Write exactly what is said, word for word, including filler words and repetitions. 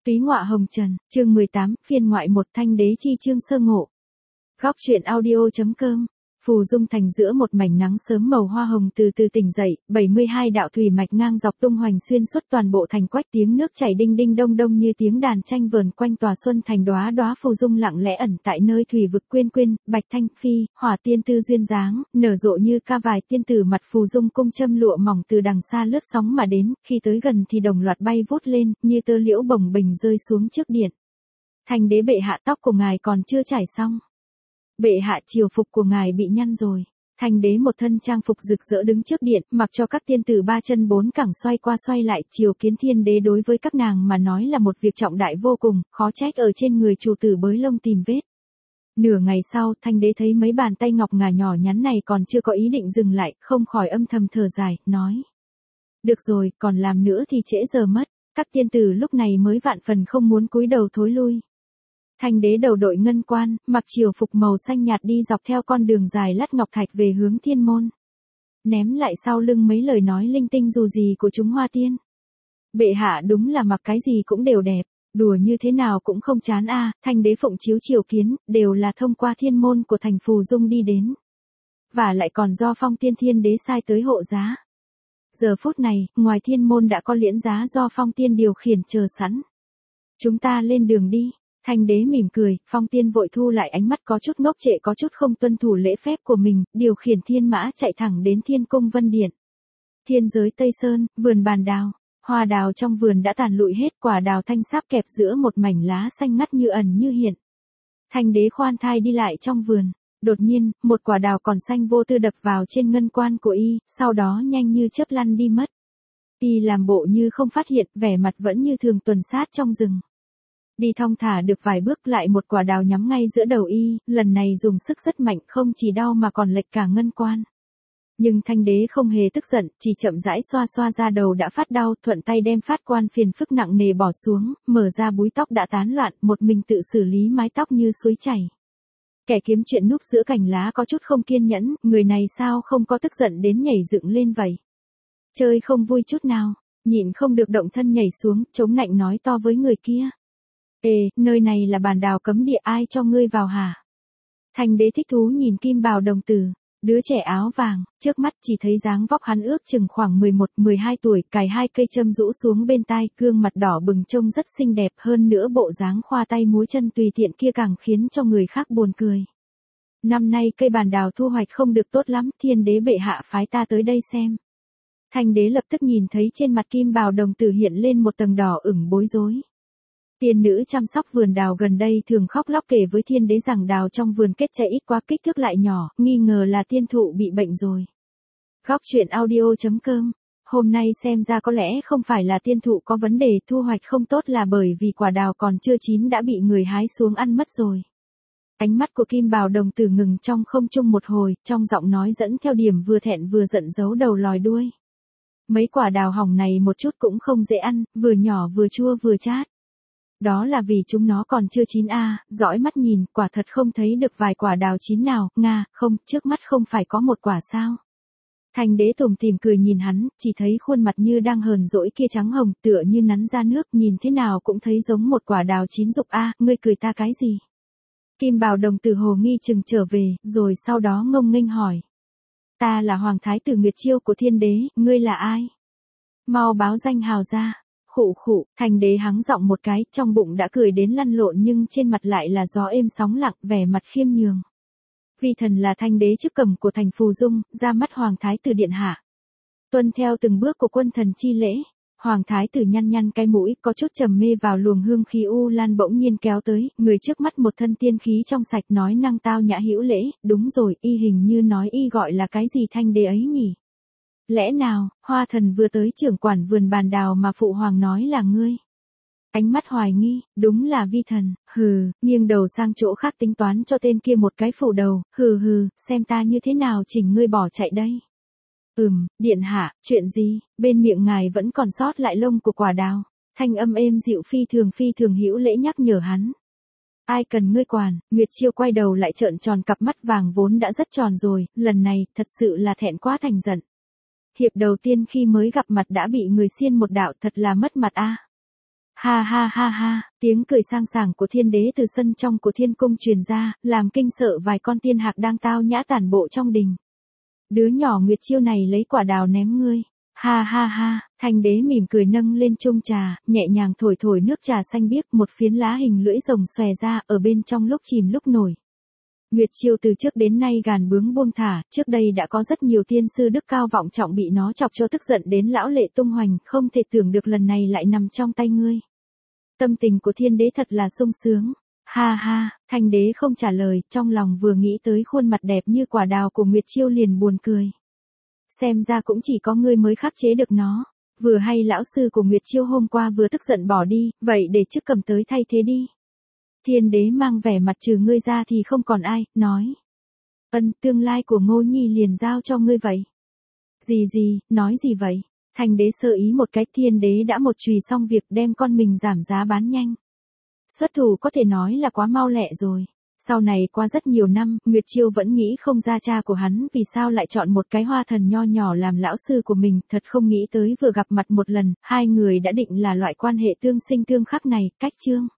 Túy ngọa hồng trần, chương mười tám, phiên ngoại một thanh đế chi chương sơ ngộ. Góc truyện audio.com. Phù Dung thành giữa một mảnh nắng sớm màu hoa hồng từ từ tỉnh dậy, bảy mươi hai đạo thủy mạch ngang dọc tung hoành xuyên suốt toàn bộ thành quách, tiếng nước chảy đinh đinh đông đông như tiếng đàn tranh vờn quanh tòa xuân thành, đóa đóa Phù Dung lặng lẽ ẩn tại nơi thủy vực quyên quyên, bạch thanh phi, hỏa tiên tư duyên dáng, nở rộ như ca vài tiên tử mặt Phù Dung cung châm lụa mỏng từ đằng xa lướt sóng mà đến, khi tới gần thì đồng loạt bay vút lên, như tơ liễu bồng bềnh rơi xuống trước điện. Thành đế bệ hạ, tóc của ngài còn chưa trải xong. Bệ hạ, triều phục của ngài bị nhăn rồi. Thành đế một thân trang phục rực rỡ đứng trước điện, mặc cho các tiên tử ba chân bốn cẳng xoay qua xoay lại. Triều kiến thiên đế đối với các nàng mà nói là một việc trọng đại vô cùng, khó trách ở trên người chủ tử bới lông tìm vết. Nửa ngày sau, thanh đế thấy mấy bàn tay ngọc ngà nhỏ nhắn này còn chưa có ý định dừng lại, không khỏi âm thầm thở dài, nói: được rồi, còn làm nữa thì trễ giờ mất. Các tiên tử lúc này mới vạn phần không muốn cúi đầu thối lui. Thanh đế đầu đội ngân quan, mặc triều phục màu xanh nhạt đi dọc theo con đường dài lát ngọc thạch về hướng thiên môn. Ném lại sau lưng mấy lời nói linh tinh dù gì của chúng hoa tiên. Bệ hạ đúng là mặc cái gì cũng đều đẹp, đùa như thế nào cũng không chán a. À. Thanh đế phụng chiếu triều kiến, đều là thông qua thiên môn của thành Phù Dung đi đến. Và lại còn do phong tiên thiên đế sai tới hộ giá. Giờ phút này, ngoài thiên môn đã có liễn giá do phong tiên điều khiển chờ sẵn. Chúng ta lên đường đi. Thanh đế mỉm cười, phong tiên vội thu lại ánh mắt có chút ngốc trệ, có chút không tuân thủ lễ phép của mình, điều khiển thiên mã chạy thẳng đến thiên cung vân điện. Thiên giới Tây Sơn, vườn bàn đào, hoa đào trong vườn đã tàn lụi hết, quả đào thanh sáp kẹp giữa một mảnh lá xanh ngắt như ẩn như hiện. Thanh đế khoan thai đi lại trong vườn, đột nhiên, một quả đào còn xanh vô tư đập vào trên ngân quan của y, sau đó nhanh như chớp lăn đi mất. Y làm bộ như không phát hiện, vẻ mặt vẫn như thường tuần sát trong rừng. Đi thong thả được vài bước lại một quả đào nhắm ngay giữa đầu y, lần này dùng sức rất mạnh, không chỉ đau mà còn lệch cả ngân quan. Nhưng thanh đế không hề tức giận, chỉ chậm rãi xoa xoa ra đầu đã phát đau, thuận tay đem phát quan phiền phức nặng nề bỏ xuống, mở ra búi tóc đã tán loạn, một mình tự xử lý mái tóc như suối chảy. Kẻ kiếm chuyện núp giữa cành lá có chút không kiên nhẫn, người này sao không có tức giận đến nhảy dựng lên vậy? Chơi không vui chút nào, nhịn không được động thân nhảy xuống, chống nạnh nói to với người kia. Ê, nơi này là bàn đào cấm địa, ai cho ngươi vào hả? Thanh đế thích thú nhìn kim bào đồng tử, đứa trẻ áo vàng, trước mắt chỉ thấy dáng vóc hắn ước chừng khoảng mười một mười hai tuổi, cài hai cây châm rũ xuống bên tai, gương mặt đỏ bừng trông rất xinh đẹp, hơn nữa bộ dáng khoa tay múa chân tùy tiện kia càng khiến cho người khác buồn cười. Năm nay cây bàn đào thu hoạch không được tốt lắm, thiên đế bệ hạ phái ta tới đây xem. Thanh đế lập tức nhìn thấy trên mặt kim bào đồng tử hiện lên một tầng đỏ ửng bối rối. Tiên nữ chăm sóc vườn đào gần đây thường khóc lóc kể với thiên đế rằng đào trong vườn kết trái ít quá, kích thước lại nhỏ, nghi ngờ là tiên thụ bị bệnh rồi. Góc truyện audio.com. Hôm nay xem ra có lẽ không phải là tiên thụ có vấn đề, thu hoạch không tốt là bởi vì quả đào còn chưa chín đã bị người hái xuống ăn mất rồi. Ánh mắt của kim bào đồng tử ngừng trong không trung một hồi, trong giọng nói dẫn theo điểm vừa thẹn vừa giận giấu đầu lòi đuôi. Mấy quả đào hỏng này một chút cũng không dễ ăn, vừa nhỏ vừa chua vừa chát. Đó là vì chúng nó còn chưa chín a. À, dõi mắt nhìn, quả thật không thấy được vài quả đào chín nào, nga, không, trước mắt không phải có một quả sao. Thanh đế tủm tỉm cười nhìn hắn, chỉ thấy khuôn mặt như đang hờn dỗi kia trắng hồng, tựa như nắn ra nước, nhìn thế nào cũng thấy giống một quả đào chín rụng a. À, ngươi cười ta cái gì? Kim bào đồng tử hồ nghi chừng trở về, rồi sau đó ngông nghênh hỏi. Ta là hoàng thái tử Nguyệt Chiêu của thiên đế, ngươi là ai? Mau báo danh hào ra. Khụ khụ, thanh đế hắng giọng một cái, trong bụng đã cười đến lăn lộn nhưng trên mặt lại là gió êm sóng lặng, vẻ mặt khiêm nhường. Vi thần là thanh đế chức cầm của thành Phù Dung, ra mắt hoàng thái tử điện hạ. Tuân theo từng bước của quân thần chi lễ, hoàng thái tử nhăn nhăn cái mũi, có chút trầm mê vào luồng hương khí u lan bỗng nhiên kéo tới, người trước mắt một thân tiên khí trong sạch, nói năng tao nhã hữu lễ, đúng rồi, y hình như nói y gọi là cái gì thanh đế ấy nhỉ? Lẽ nào, hoa thần vừa tới trưởng quản vườn bàn đào mà phụ hoàng nói là ngươi? Ánh mắt hoài nghi, đúng là vi thần, hừ, nghiêng đầu sang chỗ khác tính toán cho tên kia một cái phủ đầu, hừ hừ, xem ta như thế nào chỉnh ngươi bỏ chạy đây. Ừm, điện hạ, chuyện gì, bên miệng ngài vẫn còn sót lại lông của quả đào, thanh âm êm dịu phi thường phi thường hữu lễ nhắc nhở hắn. Ai cần ngươi quản? Nguyệt Chiêu quay đầu lại trợn tròn cặp mắt vàng vốn đã rất tròn rồi, lần này, thật sự là thẹn quá thành giận. Hiệp đầu tiên khi mới gặp mặt đã bị người xiên một đạo, thật là mất mặt a. Ha ha ha ha, tiếng cười sang sảng của thiên đế từ sân trong của thiên cung truyền ra, làm kinh sợ vài con tiên hạc đang tao nhã tản bộ trong đình. Đứa nhỏ Nguyệt Chiêu này lấy quả đào ném ngươi. Ha ha ha, thanh đế mỉm cười nâng lên chung trà, nhẹ nhàng thổi thổi nước trà xanh biếc, một phiến lá hình lưỡi rồng xòe ra, ở bên trong lúc chìm lúc nổi. Nguyệt Chiêu từ trước đến nay gàn bướng buông thả, trước đây đã có rất nhiều tiên sư đức cao vọng trọng bị nó chọc cho tức giận đến lão lệ tung hoành, không thể tưởng được lần này lại nằm trong tay ngươi. Tâm tình của thiên đế thật là sung sướng. Ha ha, thanh đế không trả lời, trong lòng vừa nghĩ tới khuôn mặt đẹp như quả đào của Nguyệt Chiêu liền buồn cười. Xem ra cũng chỉ có ngươi mới khắc chế được nó. Vừa hay lão sư của Nguyệt Chiêu hôm qua vừa tức giận bỏ đi, vậy để chức cầm tới thay thế đi. Thiên đế mang vẻ mặt trừ ngươi ra thì không còn ai, nói. Ân, tương lai của Ngô Nhi liền giao cho ngươi vậy. Gì gì, nói gì vậy? Thanh đế sơ ý một cái, thiên đế đã một chùy xong việc đem con mình giảm giá bán nhanh. Xuất thủ có thể nói là quá mau lẹ rồi. Sau này qua rất nhiều năm, Nguyệt Chiêu vẫn nghĩ không ra cha của hắn vì sao lại chọn một cái hoa thần nho nhỏ làm lão sư của mình, thật không nghĩ tới vừa gặp mặt một lần, hai người đã định là loại quan hệ tương sinh tương khắc này, cách chương.